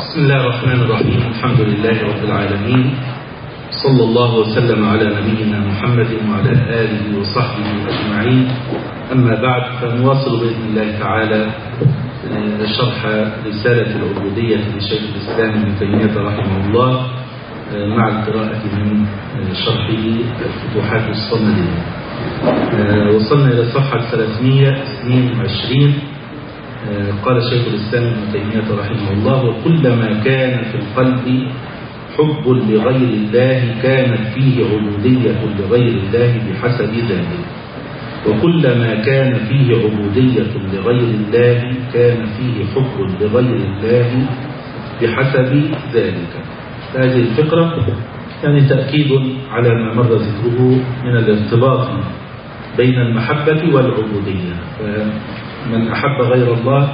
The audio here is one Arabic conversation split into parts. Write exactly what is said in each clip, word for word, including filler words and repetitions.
بسم الله الرحمن الرحيم. الحمد لله رب العالمين، صلى الله وسلم على نبينا محمد وعلى آله وصحبه أجمعين. أما بعد، فنواصل بإذن الله تعالى شرح رسالة العبودية لشيخ الإسلام ابن تيمية رحمه الله مع القراءة من شرحه الفتوحات الصمدية. وصلنا إلى الصفحة ثلاثمائة واثنين وعشرين. قال شيخ الإسلام ابن تيمية رحمه الله: وكلما كان في القلب حب لغير الله كانت فيه عبودية لغير الله بحسب ذلك، وكلما كان فيه عبودية لغير الله كان فيه حب لغير الله بحسب ذلك. هذه الفقرة يعني تأكيد على ما مر ذكره من الارتباط بين المحبة والعبودية. فمن أحب غير الله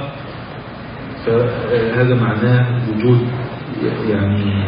فهذا معناه وجود يعني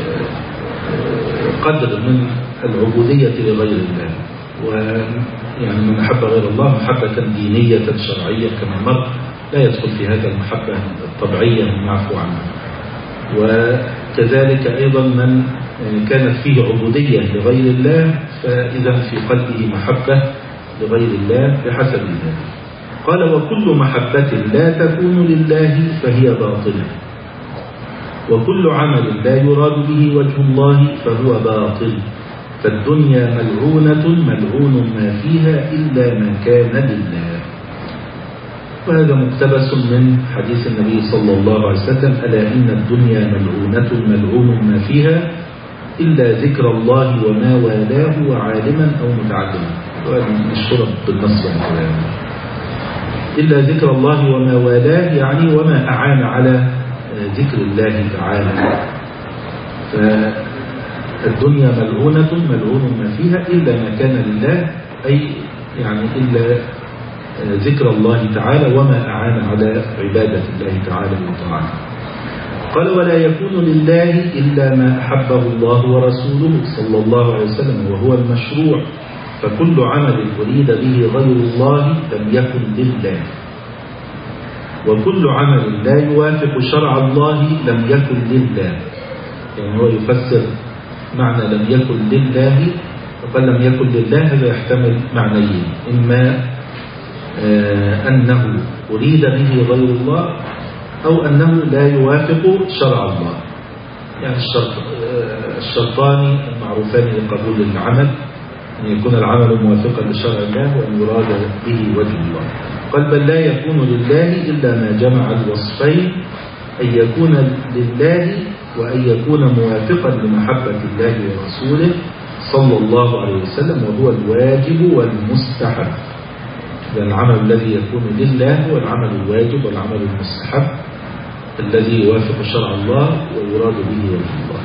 قدر من العبودية لغير الله، ويعني من أحب غير الله محبة دينية شرعية كما مر لا يدخل في هذا المحبة الطبيعية المعفو عنها. وكذلك أيضا من كانت فيه عبودية لغير الله فإذا في قلبه محبة لغير الله بحسب ذلك. قال: وكل محبة لا تكون لله فهي باطلة، وكل عمل لا يراد به وجه الله فهو باطل، فالدنيا ملعونة ملعون ما فيها إلا ما كان لله. وهذا مقتبس من حديث النبي صلى الله عليه وسلم: ألا إن الدنيا ملعونة ملعون ما فيها إلا ذكر الله وما والاه وعالما أو متعلما. وهذه مشهورة بالنص والكلام. إلا ذكر الله وما والاه يعني وما أعان على ذكر الله تعالى. فالدنيا ملعونة ملعون ما فيها إلا ما كان لله، أي يعني إلا ذكر الله تعالى وما أعان على عبادة الله تعالى وطاعته. قال: ولا يكون لله إلا ما أحبه الله ورسوله صلى الله عليه وسلم وهو المشروع، فكل عمل أريد به غير الله لم يكن لله، وكل عمل لا يوافق شرع الله لم يكن لله. يعني هو يفسر معنى لم يكن لله، وقال لم يكن لله هذا يحتمل معنيين: إما آه أنه أريد به غير الله، أو أنه لا يوافق شرع الله. يعني الشرط آه الشرطان المعروفان لقبول العمل أن يكون العمل موافقا لشرع الله وأن يراد به وجه الله. قال: بل لا يكون لله إلا ما جمع الوصفين، أن يكون لله وأن يكون موافقا لمحبة الله ورسوله صلى الله عليه وسلم، وهو الواجب والمستحب. لأن العمل الذي يكون لله هو العمل الواجب والعمل المستحب الذي يوافق شرع الله ويراد به وجه الله.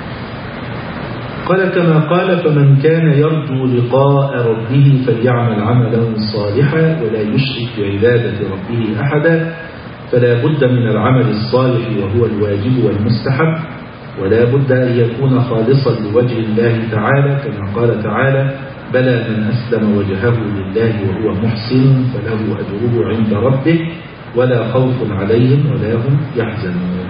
قال: كما قال: فمن كان يرجو لقاء ربه فليعمل عملا صالحا ولا يشرك بعبادة ربه أحدا. فلا بد من العمل الصالح وهو الواجب والمستحب، ولا بد أن يكون خالصا لوجه الله تعالى، كما قال تعالى: بلى من أسلم وجهه لله وهو محسن فله أجره عند ربه ولا خوف عليهم ولا هم يحزنون.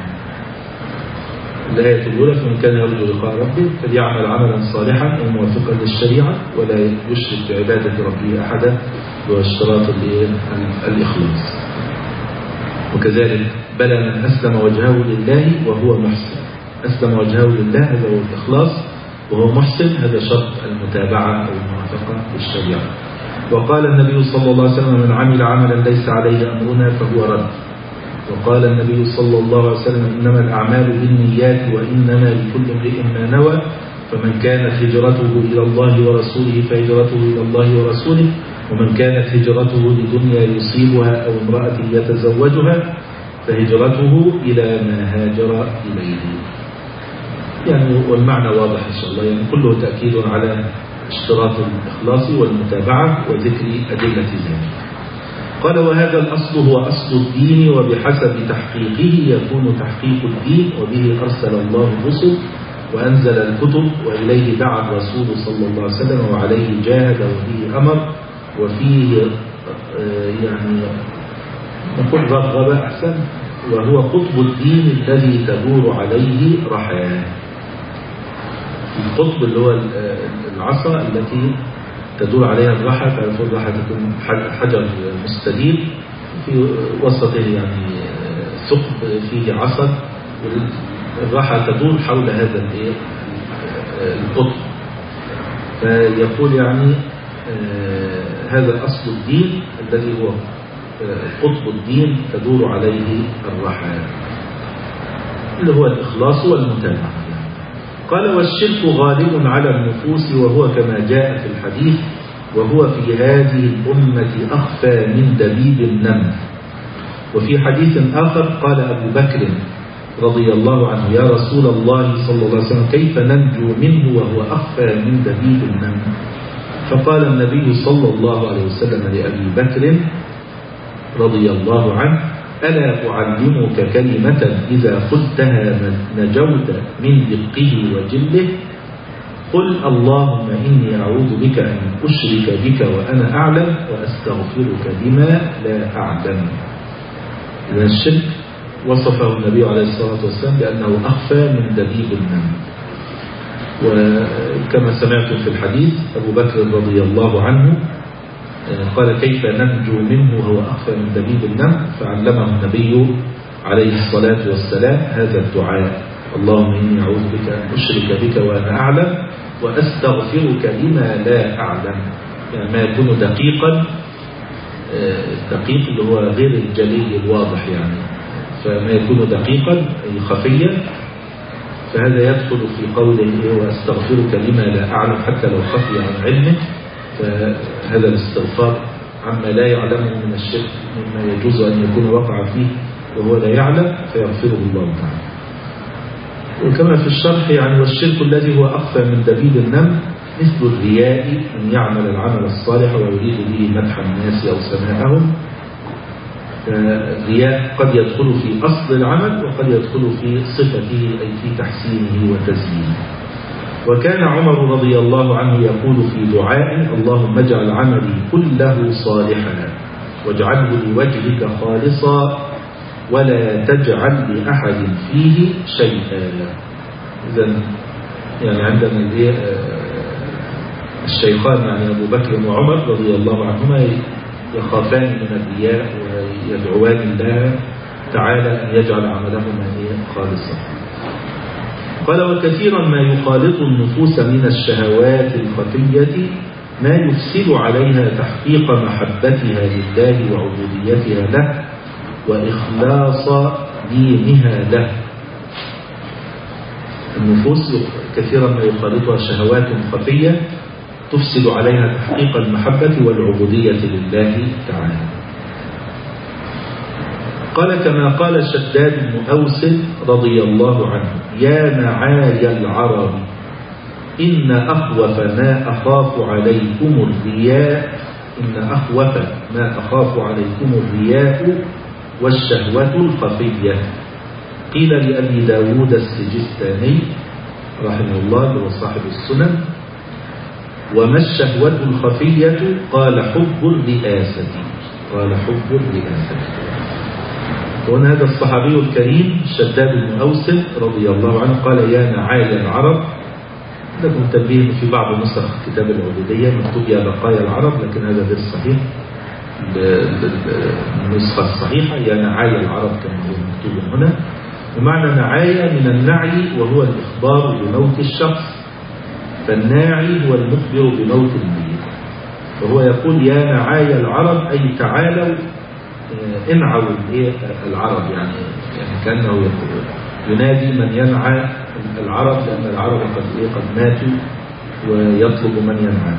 الآية الأولى: فمن كان يرجو لقاء ربه فليعمل عملا صالحا وموافقا للشريعة ولا يشرك بعبادة ربه أحدا، واشتراط الإخلاص. وكذلك بلى من أسلم وجهه لله وهو محسن. أسلم وجهه لله هذا هو الإخلاص، وهو محسن هذا شرط المتابعة أو الموافقة للشريعة. وقال النبي صلى الله عليه وسلم: من عمل عملا ليس عليه أمرنا فهو رد. وقال النبي صلى الله عليه وسلم: إنما الأعمال بالنيات وإنما لكل امرئ ما نوى، فمن كانت هجرته إلى الله ورسوله فهجرته إلى الله ورسوله، ومن كانت هجرته لدنيا يصيبها أو امرأة يتزوجها فهجرته إلى ما هاجر إليه. يعني والمعنى واضح إن شاء الله، يعني كله تأكيد على اشتراط الإخلاص والمتابعة وذكر أدلة ذلك. قال: وهذا الأصل هو أصل الدين، وبحسب تحقيقه يكون تحقيق الدين، وبه أرسل الله الرسل وأنزل الكتب، وإليه دعا الرسول صلى الله عليه وسلم، وعليه جاهد وفيه أمر، وفيه يعني نقول رغب أحسن وهو قطب الدين الذي تدور عليه رحاه. القطب اللي هو العصا التي تدور عليها الرحى، تعرفون الرحى تكون حجر مستدير في وسطه يعني ثقب فيه عصا، والرحى تدور حول هذا القطب. فيقول يعني هذا أصل الدين الذي هو قطب الدين تدور عليه الرحى، اللي هو الإخلاص والمتابعة. قال والشرك غالب على النفوس وهو كما جاء في الحديث، وهو في هذه الأمة أخفى من دبيب النمل. وفي حديث آخر قال أبو بكر رضي الله عنه يا رسول الله صلى الله عليه وسلم كيف ننجو منه وهو أخفى من دبيب النمل؟ فقال النبي صلى الله عليه وسلم لأبي بكر رضي الله عنه ألا أعلمك كلمة إذا قلتها نجوت من دقه وجله؟ قل اللهم إني أعوذ بك أن أشرك بك وأنا أعلم وأستغفرك بما لا أعلم. إذا الشرك وصفه النبي عليه الصلاة والسلام بأنه أخفى من دبيب النمل. وكما سمعتم في الحديث أبو بكر رضي الله عنه قال كيف ننجو منه وهو أخفى من دبيب النمل، فعلمه النبي عليه الصلاة والسلام هذا الدعاء اللهم إني أعوذ بك أن أشرك بك وأنا أعلم وأستغفرك لما لا أعلم. يعني ما يكون دقيقا، الدقيق اللي هو غير الجلي الواضح، يعني فما يكون دقيقا أي خفيا، فهذا يدخل في قوله وأستغفرك لما لا أعلم حتى لو خفي عن علمه، فهذا الاستغفار عما لا يعلمه من الشرك مما يجوز أن يكون وقع فيه وهو لا يعلم فيغفره الله تعالى. وكما في الشرح يعني والشرك الذي هو أخفى من دبيب النمل مثل الرياء، أن يعمل العمل الصالح ويريد به مدح الناس أو سماعهم. الرياء قد يدخل في أصل العمل وقد يدخل في صفته أي في تحسينه وتزيينه. وكان عمر رضي الله عنه يقول في دعائه اللهم اجعل عملي كله صالحا واجعله لوجهك خالصا ولا تجعل لأحد فيه شيئا. إذن يعني عندنا الشيخان يعني أبو بكر وعمر رضي الله عنهما يخافان من الرياء ويدعوان الله تعالى أن يجعل عملهما خالصا. قال وكثيرا ما يخالط النفوس من الشهوات الخفية ما يفسد عليها تحقيق محبتها لله وعبوديتها له وإخلاص دينها له. النفوس كثيرا ما يخالطها شهوات خفية تفسد عليها تحقيق المحبة والعبودية لله تعالى. قال كما قال شداد بن أوس رضي الله عنه يا نعاي العرب إن أخوف ما أخاف عليكم الرياء إن أخوف ما أخاف عليكم الرياء والشهوة الخفية. قيل لأبي داود السجستاني رحمه الله وهو صاحب السنن وما الشهوة الخفية؟ قال حب الرئاسة قال حب الرئاسة. وهنا هذا الصحابي الكريم شداد بن أوس رضي الله عنه قال يا نعاي العرب. لكم تنبيه في بعض نسخ كتاب العبودية مكتوب يا بقايا العرب، لكن هذا غير صحيح. النسخة الصحيحة يا نعاي العرب كما هو مكتوب هنا. ومعنى نعاية من النعي وهو الإخبار بموت الشخص، فالناعي هو المخبر بموت الميت. وهو يقول يا نعاي العرب أي تعالوا انعوا العرب، يعني يعني كأنه يقول ينادي من ينعى العرب لأن العرب قد قد ماتوا ويطلب من ينعى.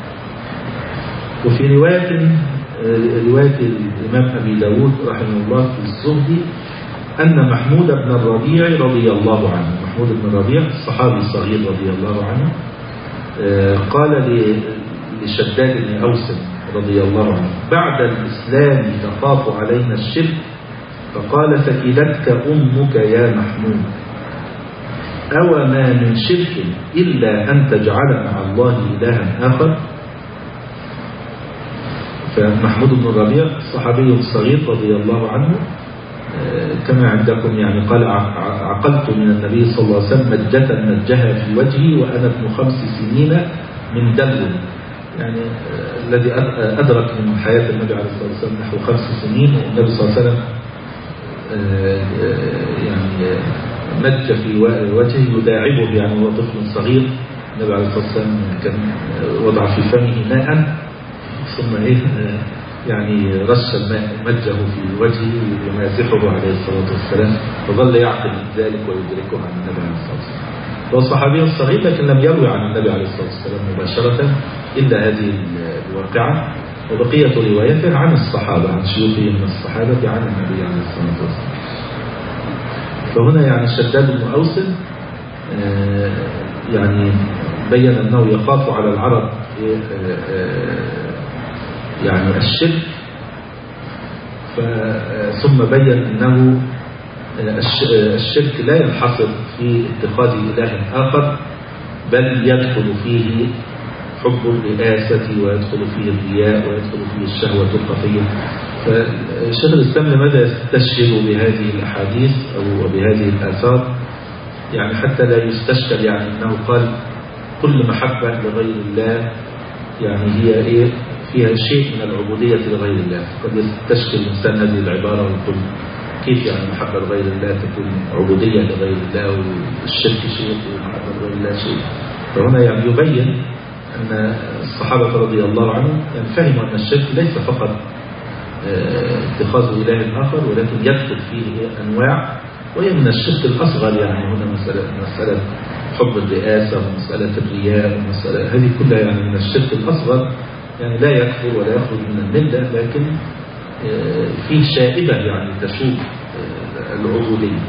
وفي رواية رواية الإمام أبي داود رحمه الله في الزهد أن محمود بن الربيع رضي الله عنه محمود بن الربيع الصحابي الصغير رضي الله عنه قال لشداد بن أوس رضي الله عنه بعد الإسلام تخاف علينا الشرك فقال ثكلتك أمك يا محمود أو ما من شرك إلا أن تجعل مع الله إلها آخر. فمحمود بن الربيع الصحابي الصغير رضي الله عنه كما عندكم يعني قال عقلت من النبي صلى الله عليه وسلم مجة مجها في وجهي وأنا ابن خمس سنين من دلو، يعني الذي أدرك من حياة النبي عليه الصلاة والسلام نحو خمس سنين، والنبي صلى الله عليه وسلم يعني مج في وجهه يداعبه، يعني هو طفل صغير. النبي عليه الصلاة والسلام كان وضع في فمه ماء ثم إيه يعني رش الماء مجه في وجهه يمازحه عليه الصلاة والسلام، فظل يعقل ذلك ويدركه عن النبي عليه الصلاة والسلام. هو الصحابي الصغير لكن لم يروي عن النبي عليه الصلاة والسلام مباشرة إلا هذه الواقعة، وبقية روايته عن الصحابة عن شيوخه من الصحابة عن النبي عليه الصلاة والسلام. فهنا يعني شداد بن أوس يعني بين أنه يخاف على العرب يعني الشرك، ثم بين أنه الشرك لا ينحصر في اتخاذ إله آخر، بل يدخل فيه حب الرئاسة ويدخل فيه الرياء ويدخل فيه الشهوة الخفية. فالشيخ الإسلام لماذا يستشهد بهذه الأحاديث أو بهذه الآثار؟ يعني حتى لا يستشكل يعني أنه قال كل محبة لغير الله يعني هي إيه فيها شيء من العبودية لغير الله. قد يستشكل الإنسان هذه العبارة ويقول كيف يعني محبة لغير الله تكون عبودية لغير الله والشرك شيء ومحبة لغير الله شيء. فهنا يعني يبين أن الصحابة رضي الله عنهم يعني فهموا أن الشرك ليس فقط اتخاذ إله آخر، ولكن يدخل فيه أنواع، وهي من الشرك الأصغر. يعني هنا مسألة, مسألة حب الرئاسة ومسألة الرياء ومسألة هذه كلها يعني من الشرك الأصغر، يعني لا يكفر ولا يخرج من الملة، لكن فيه شائبة يعني تشوب العبودية.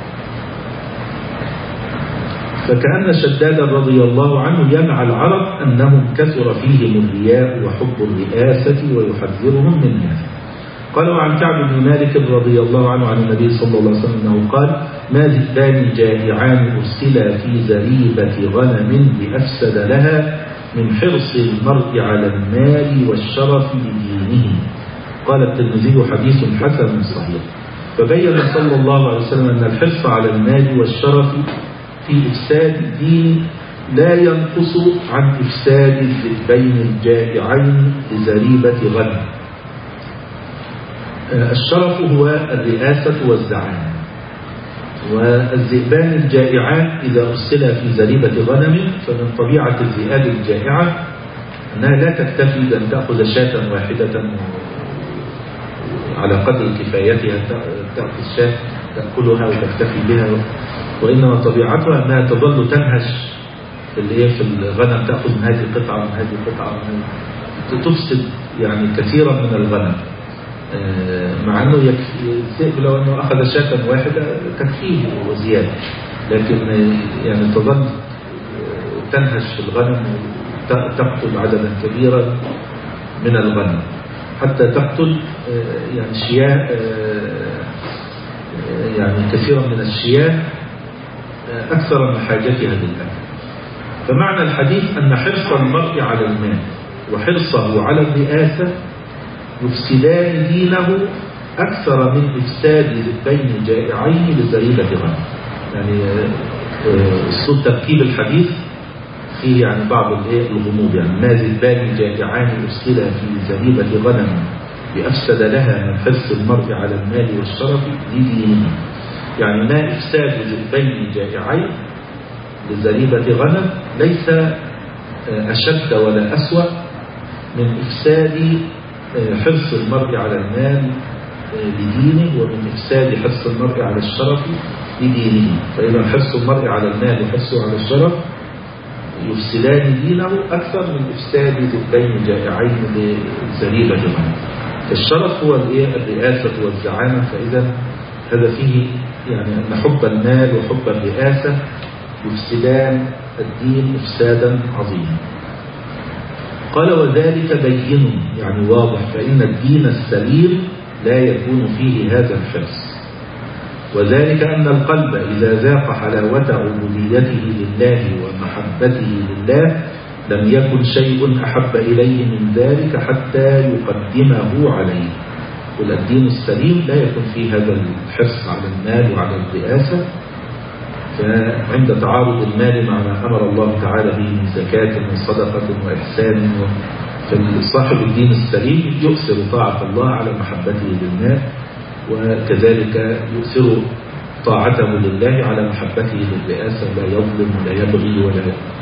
فكأن شداد رضي الله عنه يمع العرب أنهم كثر فيهم الرياء وحب الرئاسة ويحذرهم منها. قال وعن كعب بن مالك رضي الله عنه عن النبي صلى الله عليه وسلم أنه قال ما ذئبان جائعان أرسلا في زريبة غنم بأفسد لها من حرص المرء على المال والشرف لدينه. قال الترمذي حديث حسن صحيح. فبين صلى الله عليه وسلم أن الحرص على المال والشرف في إفساد الدين لا ينقص عن إفساد الذئبين الجائعين لزريبة غنم. الشرف هو الرئاسة والزعامة، والذئبان الجائعان إذا أرسل في زريبة غنم فمن طبيعة الذئاب الجائعة أنها لا تكتفي بأن تأخذ شاة واحدة على قدر كفايتها، تأخذ شاة تأكلها وتكتفي بها، وإنما طبيعتها أنها تظل تنهش في الغنم، تأخذ من هذه القطعة من هذه القطعة، تفسد يعني كثيرا من الغنم، مع أنه يكفي الذئب لو أنه أخذ شاة واحدة تكفيه وزيادة، لكن يعني تظل تنهش في الغنم وتقتل عددا كبيرا من الغنم حتى تقتل يعني شياه يعني كثيرا من الشياه أكثر من حاجتها للأكل. فمعنى الحديث أن حرص المرء على المال وحرصه على الرئاسة يفسدان دينه أكثر من إفساد ذئبين جائعين لزريبة غنم. يعني أسلوب تركيب الحديث فيه يعني بعض الغموض، يعني ما ذئبان جائعان أرسلا في زريبة غنم بأفسد لها من حرص المرء على المال والشرف لدينه. يعني ما إفساد ذئبين جائعين لزريبة غنم ليس أشد ولا أسوأ من إفساد حرص المرء على المال لدينه ومن إفساد حرص المرء على الشرف لدينه. فإذا حرص المرء على المال وحرصه على الشرف يفسدان دينه أكثر من إفساد ذئبين جائعين لزريبة غنم. فالشرف هو الرئاسة والزعامة، فإذا هذا فيه يعني أن حب المال وحب الرئاسة يفسدان الدين إفسادا عظيما. قال وذلك بين يعني واضح، فإن الدين السليم لا يكون فيه هذا الحرص، وذلك أن القلب إذا ذاق حلاوة عبوديته لله ومحبته لله لم يكن شيء أحب إليه من ذلك حتى يقدمه عليه. والدين السليم لا يكون فيه هذا الحرص على المال وعلى الرئاسة. فعند تعارض المال مع ما أمر الله تعالى به من زكاة وصدقة وإحسان، فصاحب الدين السليم يؤثر طاعة الله على محبته للناس، وكذلك يؤثر طاعته لله على محبته للرئاسة، لا يظلم ولا يبغي ولا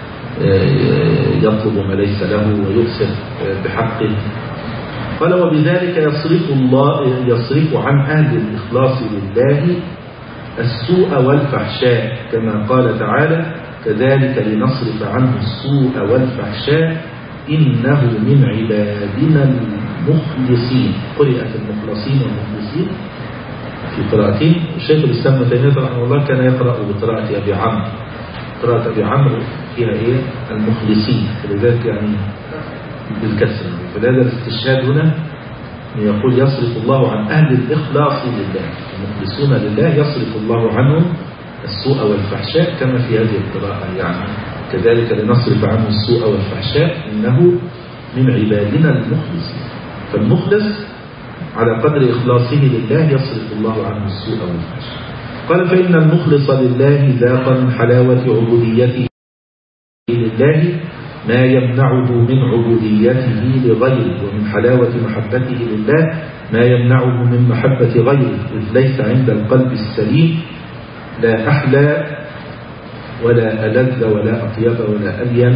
يطلب ما ليس له ويؤثر بحقه. قال وبذلك يصرف الله يصرف عن أهل الإخلاص لله السوء والفحشاء، كما قال تعالى كذلك لنصرف عنه السوء والفحشاء إنه من عبادنا المخلصين. قرئت المخلصين والمخلصين في قراءتين. الشيخ الإسلام ابن تيمية رحمه الله كان يقرأ بقراءة أبي عمرو، قراءة أبي عمرو فيها إيه؟ المخلصين، فلذلك يعني بالكسر. فهذا الاستشهاد هنا يقول يصرف الله عن أهل الإخلاص لله، المخلصون لله يصرف الله عنهم السوء والفحشاء، كما في هذه القراءة يعني كذلك لنصرف عنه السوء والفحشاء إنه من عبادنا المخلصين. فالمخلص على قدر إخلاصه لله يصرف الله عنه السوء والفحشاء. قال فإن المخلص لله ذاق من حلاوة عبوديته لله ما يمنعه من عبوديته لغيره، ومن حلاوة محبته لله ما يمنعه من محبة غيره، إذ ليس عند القلب السليم لا أحلى ولا ألذ ولا أطيب ولا ألين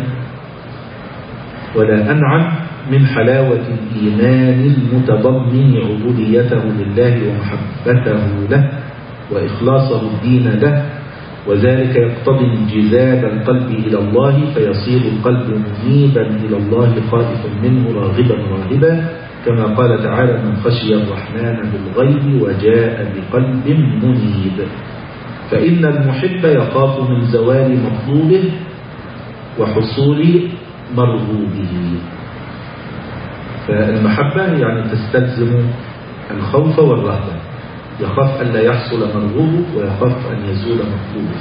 ولا أنعم من حلاوة الإيمان المتضمن عبوديته لله ومحبته له وإخلاصه الدين له، وذلك يقتضي انجذاب القلب إلى الله، فيصير القلب منيبا إلى الله خائفا منه راغبا راهبا، كما قال تعالى من خشي الرحمن بالغيب وجاء بقلب منيب. فإن المحب يخاف من زوال مطلوبه وحصول مرغوبه. فالمحبة يعني تستلزم الخوف والرهبة، يخاف أن لا يحصل مرغوبه ويخاف أن يزول مطلوبه.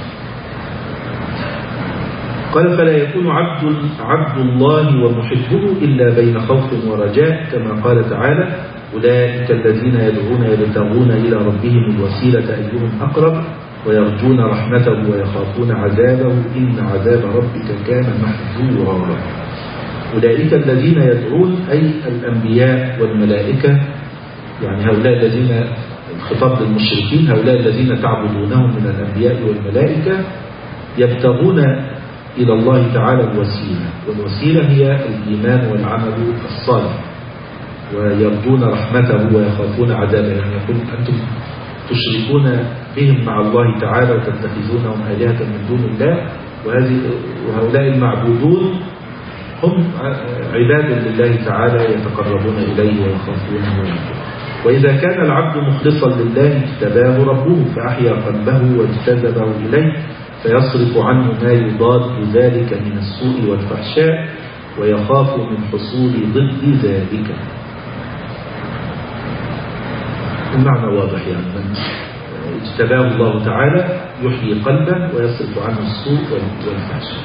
قال فلا يكون عبد, عبد الله ومحبه إلا بين خوف ورجاء، كما قال تعالى أولئك الذين يدعون يبتغون إلى ربهم الوسيلة أيهم أقرب ويرجون رحمته ويخافون عذابه إن عذاب ربك كان محذورا. أولئك الذين يدعون أي الأنبياء والملائكة، يعني هؤلاء الذين الخطاب للمشركين، هؤلاء الذين تعبدونهم من الأنبياء والملائكة يبتغون إلى الله تعالى الوسيلة، والوسيلة هي الإيمان والعمل الصالح، ويرجون رحمته ويخافون عذابه. يعني يقول أنتم تشركون بهم مع الله تعالى وتتخذونهم آلهة من دون الله، وهذه وهؤلاء المعبودون هم عباد لله تعالى يتقربون إليه ويخافونه. وإذا كان العبد مخلصا لله اجتباه ربه فأحيا قلبه واجتذبه إليه، فيصرف عنه ما يضاد ذلك من السوء والفحشاء ويخاف من حصول ضد ذلك. المعنى واضح، يعني من اجتباه الله تعالى يحيي قلبه ويصرف عنه السوء والفحشاء،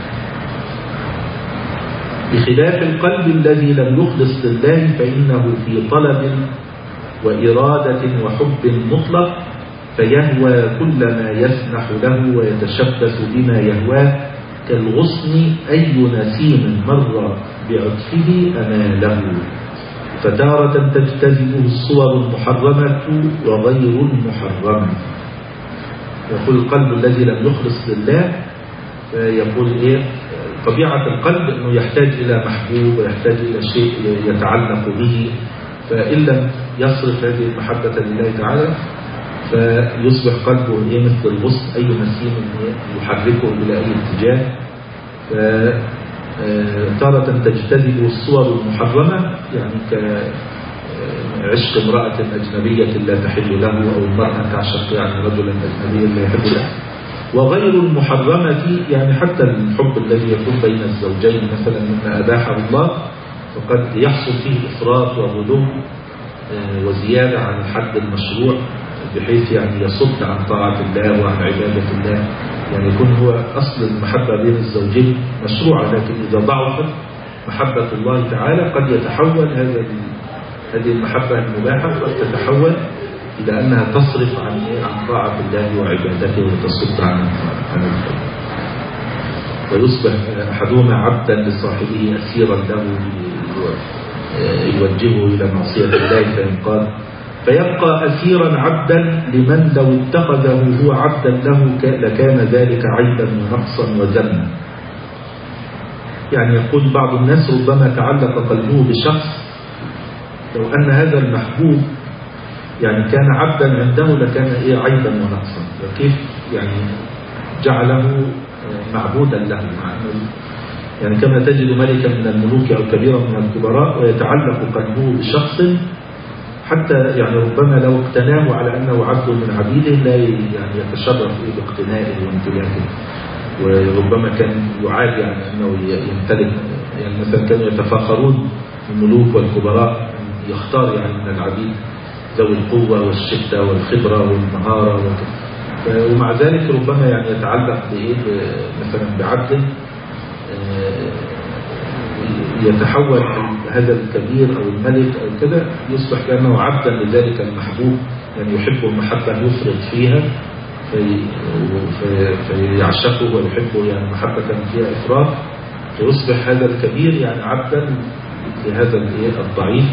بخلاف القلب الذي لم يخلص لله فإنه في طلب وإرادة وحب مطلق، فيهوى كل ما يسنح له ويتشبث بما يهواه، كالغصن أي نسيم مر بعطفه أماله، فتارة تجتذبه الصور المحرمة وغير المحرمة. يقول القلب الذي لم يخلص لله، يقول إيه طبيعة القلب أنه يحتاج إلى محبوب ويحتاج إلى شيء يتعلق به، فإن لم يصرف هذه المحبة لله تعالى فيصبح قلبه إيه مثل الغصن أي نسيم يحركه إلى أي اتجاه. فتارة تجتذب الصور المحرمة، يعني كعشق امرأة أجنبية لا تحل له، أو المرأة تعشق يعني رجلا أجنبيا لا يحل له. وغير المحرمة يعني حتى الحب الذي يكون بين الزوجين مثلا مما أباحه الله، فقد يحصل فيه إفراط وغلو وزيادة عن الحد المشروع، بحيث يعني يصد عن طاعة الله وعن عبادة الله. يعني يكون هو أصل المحبة بين الزوجين مشروعة، لكن إذا ضعفت محبة الله تعالى قد يتحول هذا هذه المحبة المباحة قد تتحول إلى أنها تصرف عن عن طاعة الله وعبادته وتصد عن عن الخير، ويصبح أحدهما عبدا لصاحبه أسيرا له يوجهه إلى معصية الله فينقاد، فيبقى أسيرا عبدا لمن لو اتخذه هو عبدا له لكان ذلك عيبا ونقصا وذما. يعني يقول بعض الناس ربما تعلق قلبه بشخص لو أن هذا المحبوب يعني كان عبدا عنده لكان إيه عيبا ونقصا، وكيف يعني جعله معبودا له. يعني كما تجد ملكا من الملوك أو كبيرا من الكبراء ويتعلق قلبه بشخص حتى يعني ربما لو اقتناه على أنه عبد من عبيده لا يعني يتشرف باقتنائه وامتلاكه، وربما كان يعادي عن أنه يمتلك. يعني مثلا كانوا يتفاخرون الملوك والكبراء يختار يعني من العبيد ذوي القوة والشدة والخبرة والمهارة، ومع ذلك ربما يعني يتعلق بإيه مثلا بعبد يتحول هذا الكبير أو الملك أو كذا يصبح كأنه عبدا لذلك المحبوب، يعني يحب المحبة يفرط فيها في فيعشقه ويحبه يعني محبة فيها إفراط، فيصبح هذا الكبير يعني عبدا لهذا الضعيف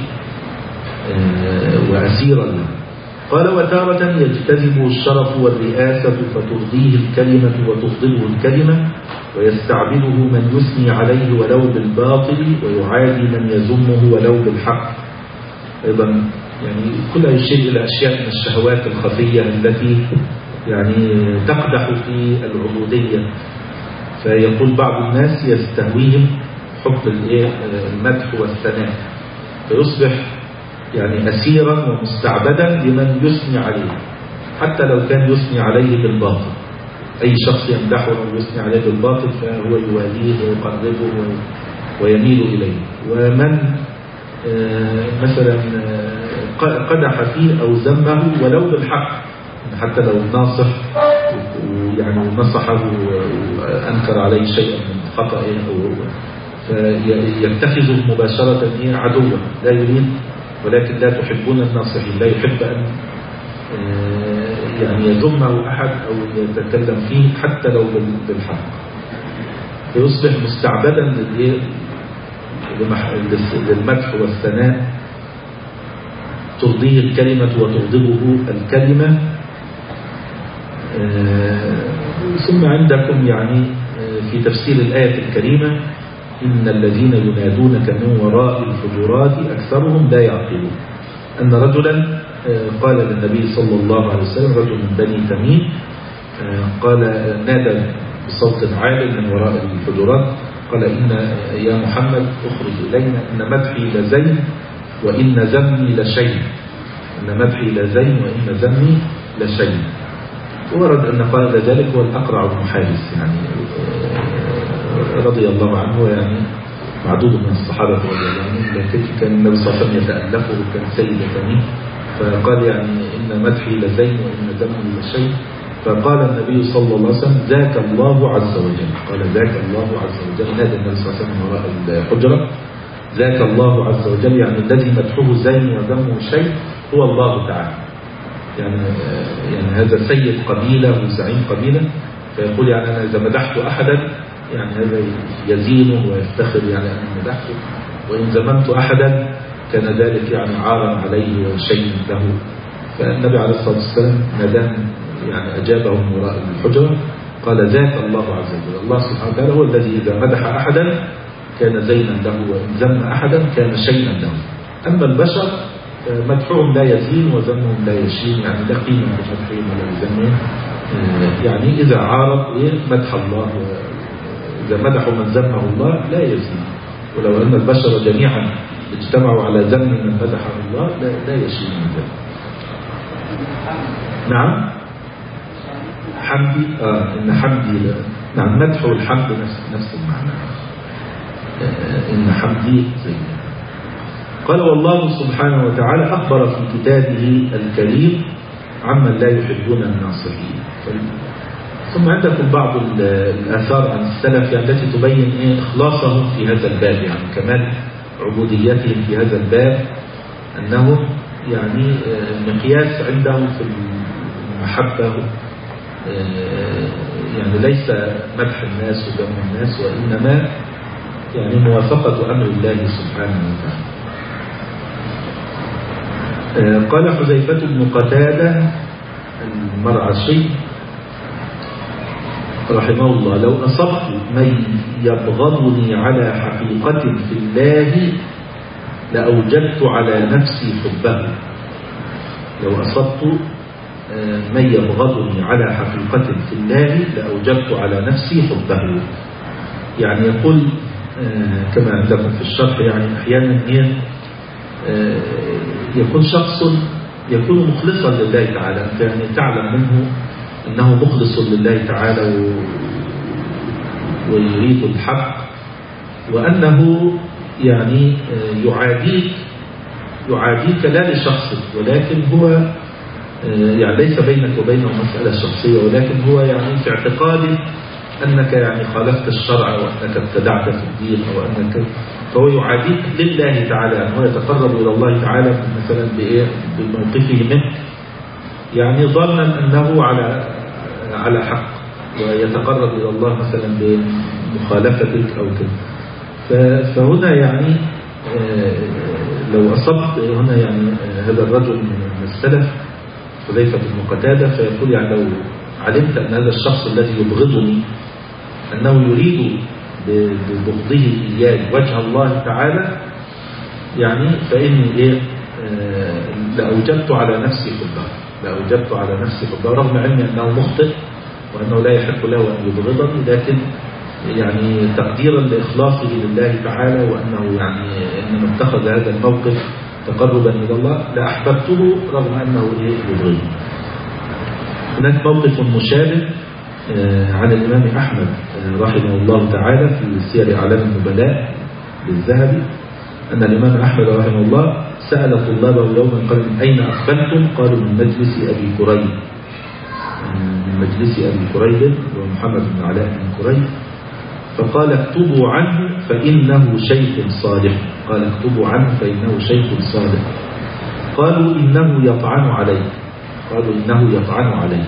وأسيرا له. قال وتارة يجتذب الشرف والرئاسة فترضيه الكلمة وتغضبه الكلمة، ويستعبده من يثني عليه ولو بالباطل ويعادي من يذمه ولو بالحق. أيضا يعني كلها يشير إلى أشياء من الشهوات الخفية التي يعني تقدح في العبودية. فيقول بعض الناس يستهويهم حب المدح والثناء، فيصبح يعني أسيرا ومستعبدا لمن يثني عليه حتى لو كان يثني عليه بالباطل. أي شخص يمدحه أو يثني عليه بالباطل فهو يواليه ويقربه ويميل إليه. ومن مثلا قدح فيه أو ذمه ولو بالحق حتى لو ناصح يعني نصحه وأنكر عليه شيئا من خطأ فيتخذه مباشرة عدوا لا يريد، ولكن لا تحبون الناصحين، لا يحب أن يعني يذمه أحد أو يتكلم فيه حتى لو بالحق، فيصبح مستعبدا للمدح والثناء ترضيه الكلمة وتغضبه الكلمة. ثم عندكم يعني في تفسير الآية الكريمة إن الذين ينادونك من وراء الحجرات أكثرهم لا يعقلون. أن رجلا قال للنبي صلى الله عليه وسلم، رجل من بني تميم، قال نادى بصوت عال من وراء الحجرات قال إن يا محمد أخرج إلينا إن مدحي لزين وإن ذمي لشيء، إن مدحي لزين وإن ذمي لشيء. ورد أن قال ذلك هو الأقرع بن حارث يعني رضي الله عنه، يعني معدود من الصحابة رضي الله عنهم، لكن كان النبي صلى الله عليه وسلم يتألفه وكان سيد تميم، فقال يعني إن مدحي لزين وإن ذمي لشيء. فقال النبي صلى الله عليه وسلم ذاك الله عز وجل، قال ذاك الله عز وجل، نادى النبي صلى الله عليه وسلم وراء الحجرة ذاك الله عز وجل، يعني الذي مدحه زين وذمه شيء هو الله تعالى. يعني يعني هذا سيد قبيلة وزعيم قبيلة، فيقول يعني أنا إذا مدحت أحدا يعني هذا يزينه ويفتخر يعني أن مدحته، وإن ذممت أحدا كان ذلك يعني عارا عليه وشيء له. فالنبي عليه الصلاة والسلام ناداه يعني أجابه من وراء الحجرة قال ذاك الله عز وجل، الله سبحانه وتعالى هو الذي إذا مدح أحدا كان زينا له، وإن ذم أحدا كان شيئا له. أما البشر مدحهم لا يزين وذمهم لا يشين، يعني لا قيمة لمدحهم ولا لذمهم، يعني إذا عارض مدح الله، إذا مدحوا من ذمه الله لا يزين. ولو أن البشر جميعا اجتمعوا على ذم من مدحه الله لا, لا يشين من ذلك. نعم حمدي آه إن حمدي لا. نعم مدح والحمد نفس نفس المعنى، آه إن حمدي زي. قال والله سبحانه وتعالى أخبر في كتابه الكريم عمن لا يحبون الناصحين. ثم عندكم بعض الآثار عن السلف يعني التي تبين إيه إخلاصهم في هذا الباب، يعني كمال عبوديتهم في هذا الباب، أنهم يعني مقياس عندهم في المحبة يعني ليس مدح الناس وذم الناس، وإنما يعني موافقة أمر الله سبحانه وتعالى. قال حذيفة بن قتادة المرعشي رحمه الله: لو أصبت من يبغضني على حقيقة في الله لأوجبت على نفسي حبه. لو أصبت من يبغضني على حقيقة في الله لأوجبت على نفسي حبه. يعني يقول كما عندكم في الشرح، يعني أحيانا يكون شخص يكون مخلصا لله تعالى، يعني تعلم منه أنه مخلص لله تعالى ويريد الحق، وأنه يعني يعاديك يعاديك لا لشخصك، ولكن هو يعني ليس بينك وبينه مسألة شخصية، ولكن هو يعني في اعتقاده أنك يعني خالفت الشرع وأنك ابتدعت في الدين أو أنك، فهو يعاديك لله تعالى. يعني هو يتقرب إلى الله تعالى مثلا بإيه؟ بموقفه منك، يعني ظنا أنه على على حق، ويتقرب إلى الله مثلا بمخالفتك أو كده. فهنا يعني لو أصبت هنا يعني هذا الرجل من السلف حذيفة بن قتادة، فيقول يعني لو علمت أن هذا الشخص الذي يبغضني أنه يريد ببغضه إياه وجه الله تعالى، يعني فإني إيه لأوجبت على نفسي حبه لأوجبت على نفسي حبه رغم علمي أنه مخطئ وأنه لا يحب له أن يبغضني، لكن يعني تقديرا لإخلاصه لله تعالى وأنه يعني إنما اتخذ هذا الموقف تقربا إلى الله لأحببته رغم أنه إيه يبغضني. هناك موقف مشابه عن الإمام أحمد رحمه الله تعالى في سير أعلام النبلاء للذهبي، أن الإمام أحمد رحمه الله سأل طلابه يوما قال: من أين أقبلتم؟ قالوا: من مجلس أبي كريب من مجلس أبي كريب ومحمد بن علاء بن كريب. فقال: اكتبوا عنه فإنه شيخ صالح. قال: اكتبوا عنه فإنه شيخ صالح. قالوا: إنه يطعن عليك قالوا إنه يطعن عليك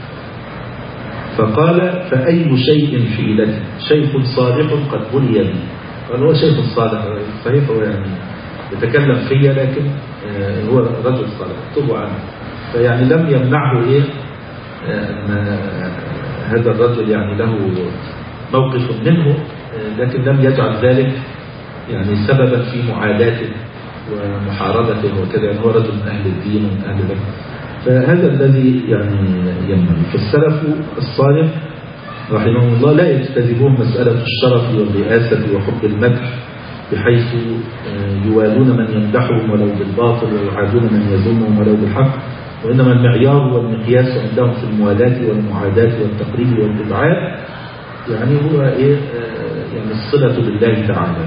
فقال: فأي شيء حيلتي؟ شيخ صالح قد بلي بي. قال: هو شيخ صالح صحيح، هو يعني يتكلم فيا، لكن هو رجل صالح، اكتبوا عنه. فيعني لم يمنعه إيه أن هذا الرجل يعني له موقف منه، لكن لم يجعل ذلك يعني سببا في معاداته ومحاربته وكذا، يعني هو رجل من أهل الدين ومن أهل ذلك. فهذا الذي يعني ينبغي. فالسلف الصالح رحمه الله لا يجتذبون مسألة الشرف والرئاسة وحب المدح بحيث يوالون من يمدحهم ولو بالباطل ويعادون من يذمهم ولو بالحق، وإنما المعيار والمقياس عندهم في الموالاة والمعاداة والتقريب والإبعاد يعني هو إيه يعني الصلة بالله تعالى.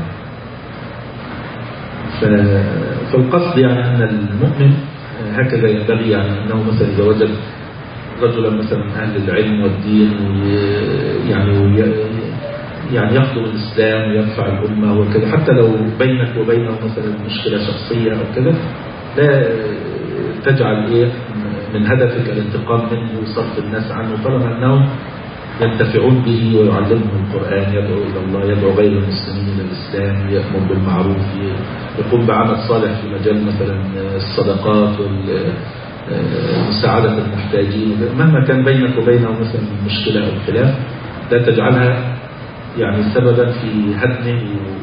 فالقصد يعني أن المؤمن هكذا ينبغي، يعني أنه مثلا إذا وجد رجلا مثلا من أهل العلم والدين يعني يعني يخدم الإسلام وينفع الأمة وكذا، حتى لو بينك وبينه مثلا مشكلة شخصية أو كذا، لا تجعل إيه من هدفك الانتقام منه وصرف الناس عنه، طالما أنهم ينتفعون به ويعلمهم القرآن، يدعو إلى الله، يدعو غير المسلمين إلى الإسلام، يأمر بالمعروف، يقوم بعمل صالح في مجال مثلا الصدقات ومساعدة المحتاجين. مهما كان بينك وبينه مثلا مشكلة أو خلاف، لا تجعلها يعني سببا في هدمه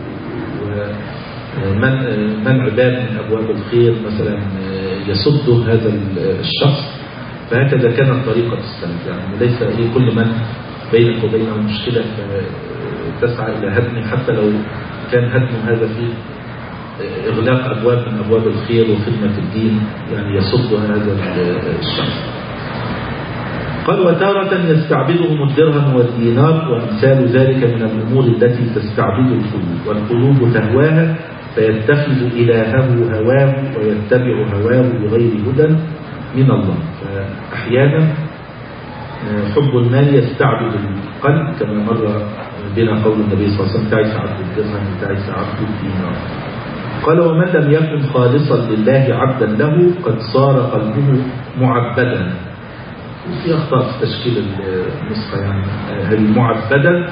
ومنع باب من أبواب الخير مثلا يصد هذا الشخص. فهكذا كانت طريقة السلف، يعني ليس إيه كل من بينك وبينه مشكلة تسعى إلى هدمه، حتى لو كان هدمه هذا في إغلاق أبواب من أبواب الخير وخدمة الدين، يعني يصد هذا الشخص. قال: وتارة يستعبدهم الدرهم والدينار وأمثال ذلك من الأمور التي تستعبد القلوب، والقلوب تهواها فيتخذ إلهه هواه ويتبع هواه بغير هدى من الله. فأحيانا حب المال يستعبد القلب، كما مر بنا قول النبي صلى الله عليه وسلم: تعس عبد الدرهم تعس عبد الدينار. قال ومن لم يكن خالصا لله عبدا له قد صار قلبه معبدا. في أخطاء في تشكيل النسخة، يعني هل معبدا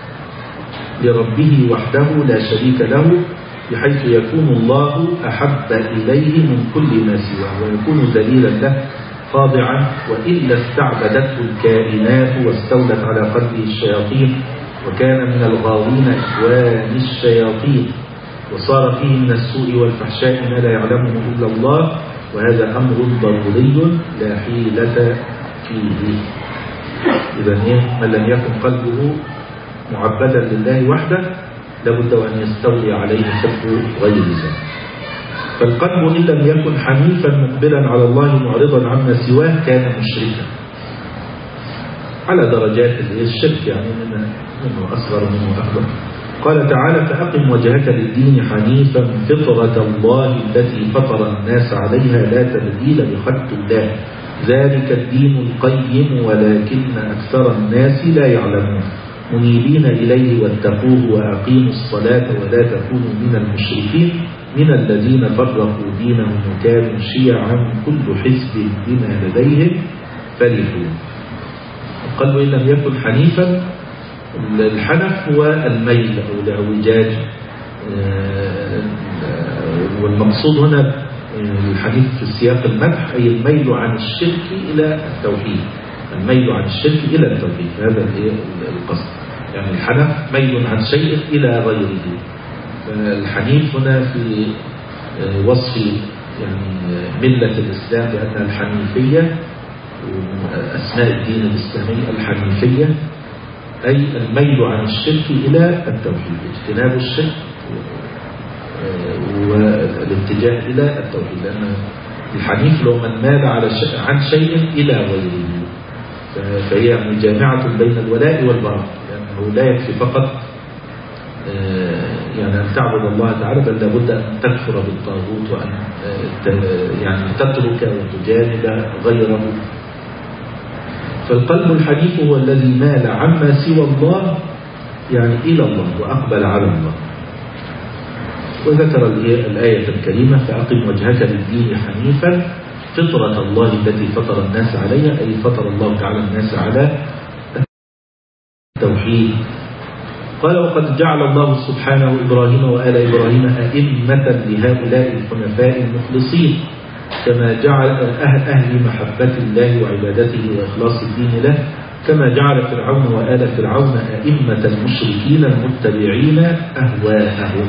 لربه وحده لا شريك له، بحيث يكون الله أحب إليه من كل ما سواه ويكون ذليلا له خاضعا، وإلا استعبدته الكائنات واستولت على قلبه الشياطين وكان من الغاوين إخوان الشياطين، وصار فيه من السوء والفحشاء ما لا يعلمه إلا الله، وهذا أمر ضروري لا حيلة فيه. إذن إيه؟ من لم يكن قلبه معبدا لله وحده لابد أن يستولي عليه حب غير ذلك. فالقلب إن لم يكن حنيفا مقبلا على الله معرضا عما سواه كان مشركا على درجات الشرك، يعني منه أصغر منه أكبر. قال تعالى فأقم وجهك للدين حنيفا فطرة الله التي فطر الناس عليها لا تبديل لخلق الله ذلك الدين القيم ولكن أكثر الناس لا يعلمون منيبين إليه واتقوه وأقيموا الصلاة ولا تكونوا من المشركين من الذين فرقوا دينهم وكانوا شيعا كل حزب بما لديهم فرحون. قالوا إن لم يكن حنيفا، الحنف هو الميل أو الاعوجاج، والمقصود هنا الحديث في سياق المدح أي الميل عن الشرك إلى التوحيد، الميل عن الشرك إلى التوحيد، هذا القصد. يعني الحنف ميل عن شيء إلى غيره. الحنيف هنا في وصف يعني ملة الإسلام بأن الحنيفية أسماء الدين الإسلامي الحنيفية أي الميل عن الشرك إلى التوحيد، اجتناب الشرك والاتجاه إلى التوحيد، لأن الحنيف لو من مال على عن شيء إلى غيره فهي يعني جامعة بين الولاء والبراء، لأنه لا يكفي فقط يعني أن تعبد الله تعالى، بل لابد أن تكفر بالطاغوت وأن يعني تترك وتجانب غيره. فالقلب الحنيف هو الذي مال عما سوى الله يعني إلى الله وأقبل على الله. وذكر الآية الكريمة فأقم وجهك للدين حنيفا فطرة الله التي فطر الناس عليها، أي فطر الله تعالى الناس على التوحيد. قال وقد جعل الله سبحانه إبراهيم وآل إبراهيم أئمة لهؤلاء الحنفاء المخلصين، كما جعل أهل, أهل محبة الله وعبادته وإخلاص الدين له، كما جعل فرعون وآل فرعون أئمة المشركين المتبعين أهواءهم.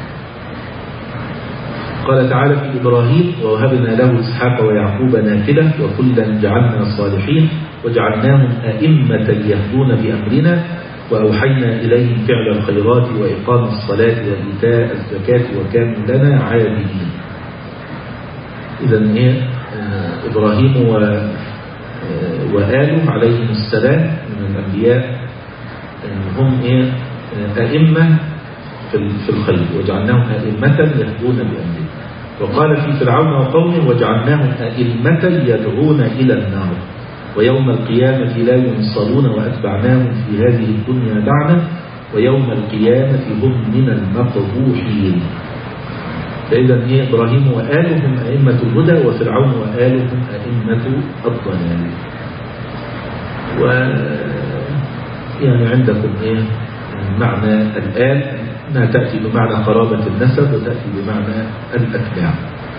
قال تعالى في إبراهيم ووهبنا له إسحاق ويعقوب نافلة وكلا جعلنا صالحين وجعلناهم أئمة يهدون بأمرنا وأوحينا إليهم فعل الخيرات وإقام الصلاة وإيتاء الزكاة وكانوا لنا عابدين. إذن إيه إبراهيم وآله عليهم السلام من الأنبياء هم إيه أئمة في الخير وجعلناهم أئمة يهدون بأمرنا. وقال في فرعون وقومه وجعلناهم أئمة يدعون إلى النار ويوم القيامة لا ينصرون وأتبعناهم في هذه الدنيا لعنة ويوم القيامة هم من المقبوحين. فإذا هي إبراهيم وآله هم أئمة الهدى وفرعون وآله هم أئمة الضلال. و يعني عندكم إيه معنى الآل أنها تأتي بمعنى قرابة النسب وتأتي بمعنى الأتباع.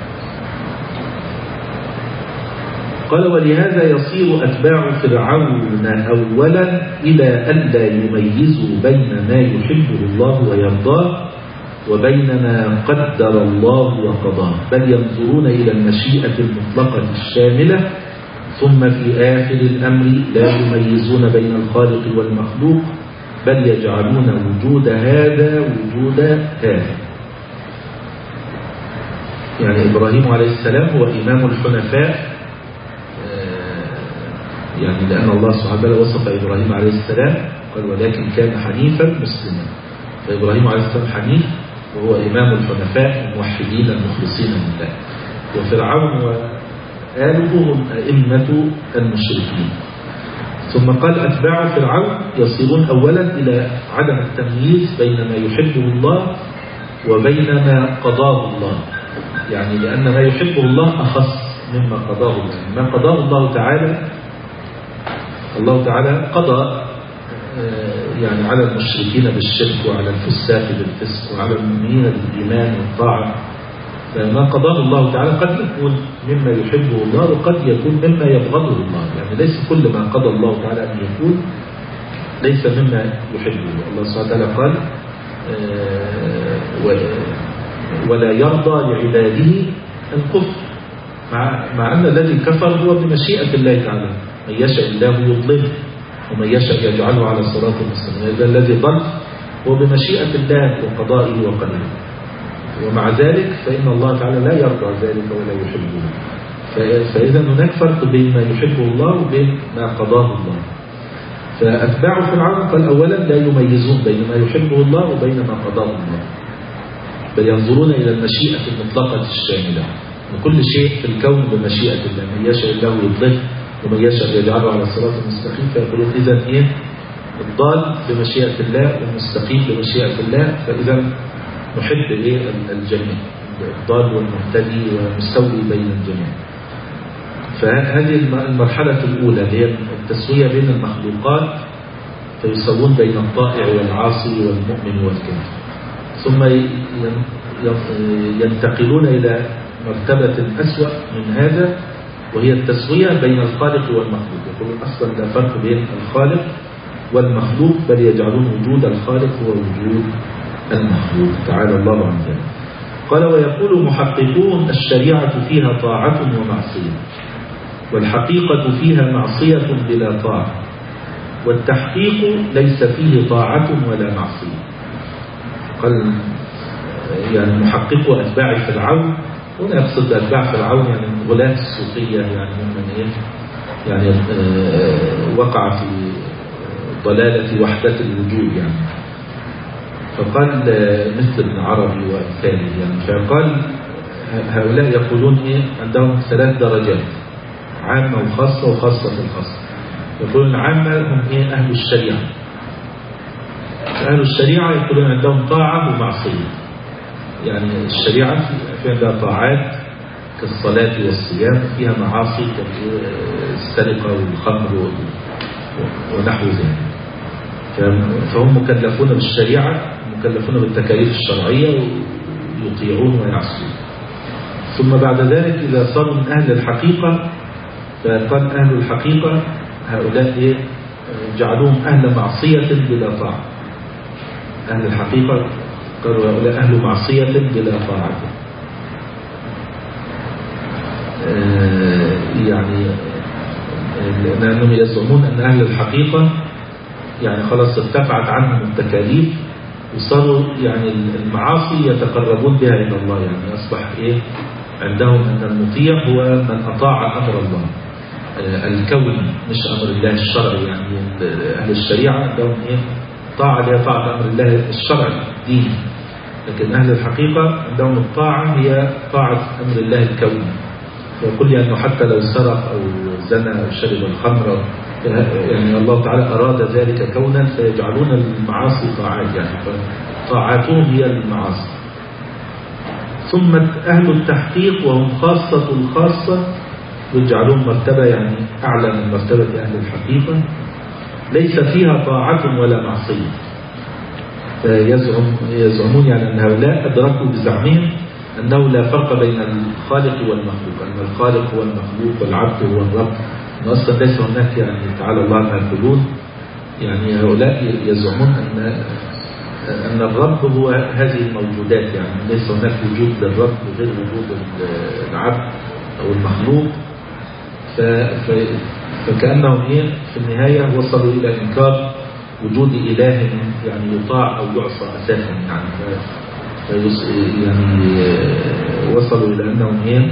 قال ولهذا يصير أتباع فرعون أولا إلى ألا يميزوا بين ما يحبه الله ويرضاه وبين ما قدر الله وقضاه، بل ينظرون إلى المشيئة المطلقة الشاملة، ثم في آخر الأمر لا يميزون بين الخالق والمخلوق، بل يجعلون وجود هذا وجود هذا. يعني إبراهيم عليه السلام هو إمام الحنفاء، يعني لأن الله سبحانه وتعالى وصف إبراهيم عليه السلام قال ولكن كان حنيفا مسلما، فإبراهيم عليه السلام حنيف وهو إمام الحنفاء الموحدين المخلصين لله. وفرعون وآله هم أئمة المشركين. ثم قال أتباع فرعون يصيرون أولا إلى عدم التمييز بين ما يحبه الله وبين ما قضاه الله، يعني لأن ما يحبه الله أخص مما قضاه الله. ما قضاه الله تعالى، الله تعالى قضى يعني على المشركين بالشرك وعلى الفساق بالفسق وعلى المؤمنين بالإيمان والطاعة. فما قضاه الله تعالى قد يكون مما يحبه الله وقد يكون مما يبغضه الله، يعني ليس كل ما قضى الله تعالى أن يكون ليس مما يحبه الله سبحانه وتعالى. قال ولا يرضى لعباده الكفر، مع, مع أن الذي كفر هو بمشيئة الله تعالى، من يشاء الله يضلله ومن يشاء يجعله على صراط المستقيم. إذا الذي ضل هو بمشيئة الله وقضائه وقدره، ومع ذلك فإن الله تعالى لا يرضى ذلك ولا يحبه. فإذا هناك فرق بين ما يحبه الله وبين ما قضاه الله. فأتباع فرعون قال أولا لا يميزون بين ما يحبه الله وبين ما قضاه الله، بل ينظرون إلى المشيئة المطلقة الشاملة، وكل شيء في الكون بمشيئة الله، من يشاء الله يضله ومن يشاء يجعله على الصراط المستقيم. فيقولون إذا إيه؟ الضال بمشيئة الله والمستقيم بمشيئة الله، فإذا نحب إيه؟ الجميع، الضال والمهتدي ومستوي بين الجميع. فهذه المرحلة الأولى هي التسوية بين المخلوقات، فيسوون بين الطائع والعاصي والمؤمن والكافر. ثم ينتقلون إلى مرتبة أسوأ من هذا، وهي التسوية بين الخالق والمخلوق. يقولون أصلا لا فرق بين الخالق والمخلوق، بل يجعلون وجود الخالق هو وجود المخلوق، تعالى الله عن ذلك. قال ويقول محققون الشريعة فيها طاعة ومعصية، والحقيقة فيها معصية بلا طاعة، والتحقيق ليس فيه طاعة ولا معصية. قال يعني محقق أتباع فرعون، هنا يقصد أتباع فرعون يعني غلاة الصوفية، يعني من إيه؟ يعني وقع في ضلالة وحدة الوجود يعني. فقال مثل ابن عربي وأمثاله يعني. فقال هؤلاء يقولون إيه؟ عندهم ثلاث درجات، عامة وخاصة وخاصة الخاصة. يقولون العامة هم إيه؟ أهل الشريعة. أهل الشريعة يقولون عندهم طاعة ومعصية، يعني الشريعة فيها طاعات كالصلاة والصيام، فيها معاصي كالسرقة والخمر ونحو ذلك. فهم مكلفون بالشريعة، مكلفون بالتكاليف الشرعية ويطيعون ويعصون. ثم بعد ذلك إذا صاروا من أهل الحقيقة، فقال أهل الحقيقة هؤلاء جعلوهم أهل معصية بلا طاعة. أهل الحقيقة قالوا هؤلاء أهل معصية بلا طاعة، يعني لأنهم يزعمون أن أهل الحقيقة يعني خلاص ارتفعت عنهم التكاليف وصاروا يعني المعاصي يتقربون بها إلى الله، يعني أصبح إيه عندهم أن المطيع هو من أطاع أمر الله الكوني مش أمر الله الشرعي. يعني أهل الشريعة عندهم إيه طاعة هي طاعة أمر الله الشرعي الديني، لكن أهل الحقيقة عندهم الطاعة هي طاعة أمر الله الكوني. ويقول لي أنه حتى لو سرق أو زنى أو شرب الخمر، يعني الله تعالى أراد ذلك كونا، فيجعلون المعاصي طاعات، يعني طاعاتهم هي المعاصي. ثم أهل التحقيق وهم خاصة الخاصة يجعلون مرتبة يعني أعلى من مرتبة أهل الحقيقة، ليس فيها طاعة ولا معصية. يزعم يزعمون يعني أن هؤلاء أدركوا بزعمهم أنه لا فرق بين الخالق والمخلوق، أن الخالق هو المخلوق والعبد هو الرب، أن أصلا ليس هناك يعني تعالى الله ما يقولون. يعني هؤلاء يزعمون أن أن الرب هو هذه الموجودات، يعني ليس هناك وجود للرب غير وجود العبد أو المخلوق. فكأنهم إيه في النهاية وصلوا إلى إنكار وجود إله يعني يطاع أو يعصى أساسا، يعني يعني وصلوا إلى أنهم إيه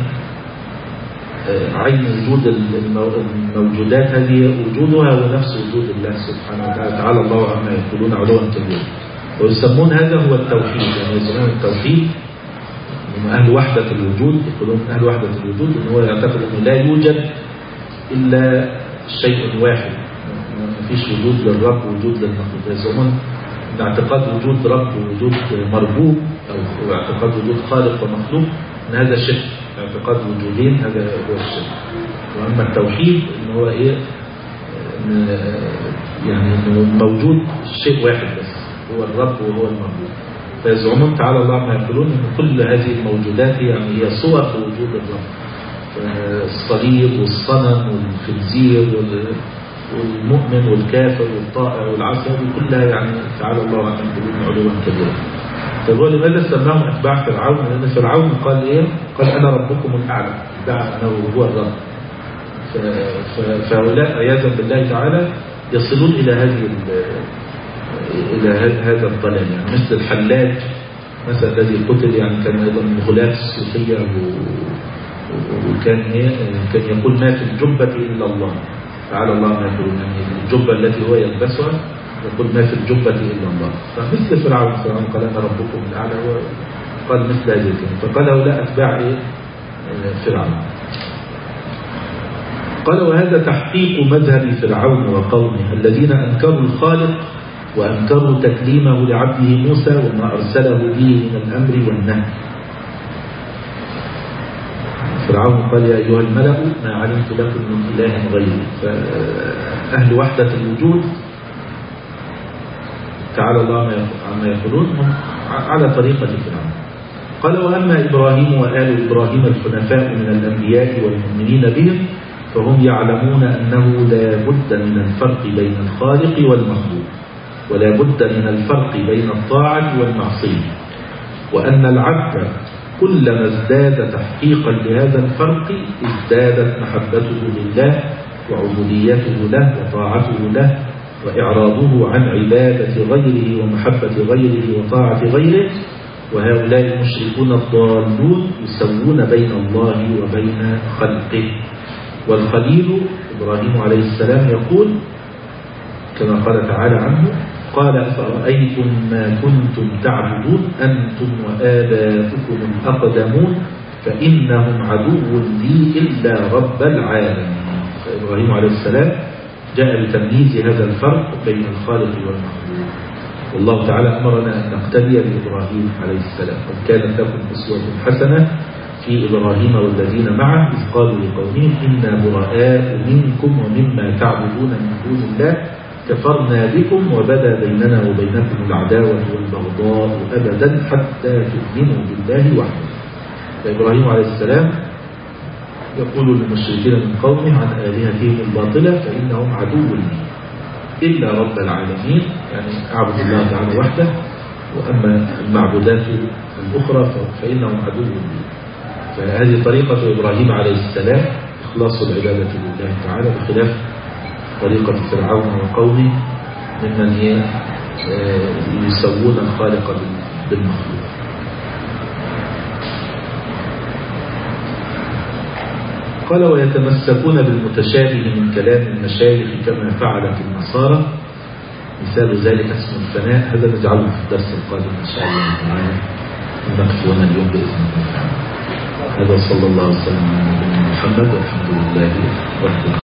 عين وجود الموجودات هذه وجودها ونفس وجود الله سبحانه وتعالى، تعالى الله عما يقولون علوا كبيرا. ويسمون هذا هو التوحيد، يعني يسمون التوحيد من أهل وحدة الوجود. يقولون أهل وحدة الوجود إن هو يعتقد أنه لا يوجد إلا شيء واحد، ما فيش وجود للرب ووجود للمخلوق. يسمون ان اعتقاد وجود رب ووجود مربوب أو اعتقاد وجود خالق ومخلوق إن هذا شرك. اعتقاد وجودين هذا هو الشرك. وأما التوحيد إن هو إيه، إن يعني إنه موجود شيء واحد بس هو الرب وهو المعبود. فيزعمون تعالى الله ما يقولون إن كل هذه الموجودات يعني هي صور لوجود الرب. الصليب والصنم والخنزير والمؤمن والكافر والطائع والعصر كلها يعني تعالى الله عن يقولون علوا كبيرا. طيب هو لماذا سماهم أتباع فرعون؟ لأن فرعون قال إيه؟ قال أنا ربكم الأعلى، ادعى أنه هو الرب. فهؤلاء عياذا بالله تعالى يصلون إلى هذه إلى هذا الضلال، يعني مثل الحلاج مثلا الذي قتل، يعني كان أيضا من غلاة الصوفية وكان إيه؟ كان يقول ما في الجبة إلا الله تعالى الله ما يقولون، يعني الجبة التي هو يلبسها يقول ما في الجبة إلا الله. فمثل فرعون فرعون قال أنا ربكم الأعلى وقال مثل هذه. فقال هؤلاء أتباع إيه؟ فرعون. قال وهذا تحقيق مذهب فرعون وقومه الذين أنكروا الخالق وأنكروا تكليمه لعبده موسى وما أرسله به من الأمر والنهي. فرعون قال يا أيها الملأ ما علمت لكم من إله غيري. فأهل وحدة الوجود تعالى الله عما يقولون هم على طريقة فرعون. قال وأما إبراهيم وآل إبراهيم الحنفاء من الأنبياء والمؤمنين بهم فهم يعلمون أنه لا بد من الفرق بين الخالق والمخلوق، ولا بد من الفرق بين الطاعة والمعصية، وأن العبد كلما ازداد تحقيقا لهذا الفرق ازدادت محبته لله وعبوديته له وطاعته له وإعراضه عن عبادة غيره ومحبة غيره وطاعة غيره. وهؤلاء المشركون الضالون يسوون بين الله وبين خلقه. والخليل إبراهيم عليه السلام يقول كما قال تعالى عنه قال أفرأيتم ما كنتم تعبدون أنتم وآباؤكم الأقدمون فإنهم عدو لي إلا رب العالمين. فإبراهيم عليه السلام جاء بتمييز هذا الفرق بين الخالق والمخلوق. والله تعالى أمرنا أن نقتدي بإبراهيم عليه السلام. قد كانت لكم أسوة حسنة في إبراهيم والذين معه إذ قالوا لقومهم إنا براء منكم ومما تعبدون من دون الله كفرنا بكم وبدا بيننا وبينكم العداوة والبغضاء أبدا حتى تؤمنوا بالله وحده. فإبراهيم عليه السلام يقول للمشركين من قومه عن آلهتهم الباطلة فإنهم عدو لي إلا رب العالمين، يعني أعبد الله تعالى وحده، وأما المعبودات الأخرى فإنهم عدو لي. فهذه طريقة إبراهيم عليه السلام إخلاص العبادة لله تعالى، بخلاف طريقة فرعون وقومه ممن هي يسوون الخالق بالمخلوق. قال ويتمسكون بالمتشابه من كلام المشايخ كما فعلت النصارى، مثال ذلك اسم الفناء. هذا نجعله في الدرس القادم إن شاء الله تعالى، ونقف اليوم بإذن الله. هذا صلى الله عليه وسلم على نبينا محمد والحمد لله رب العالمين.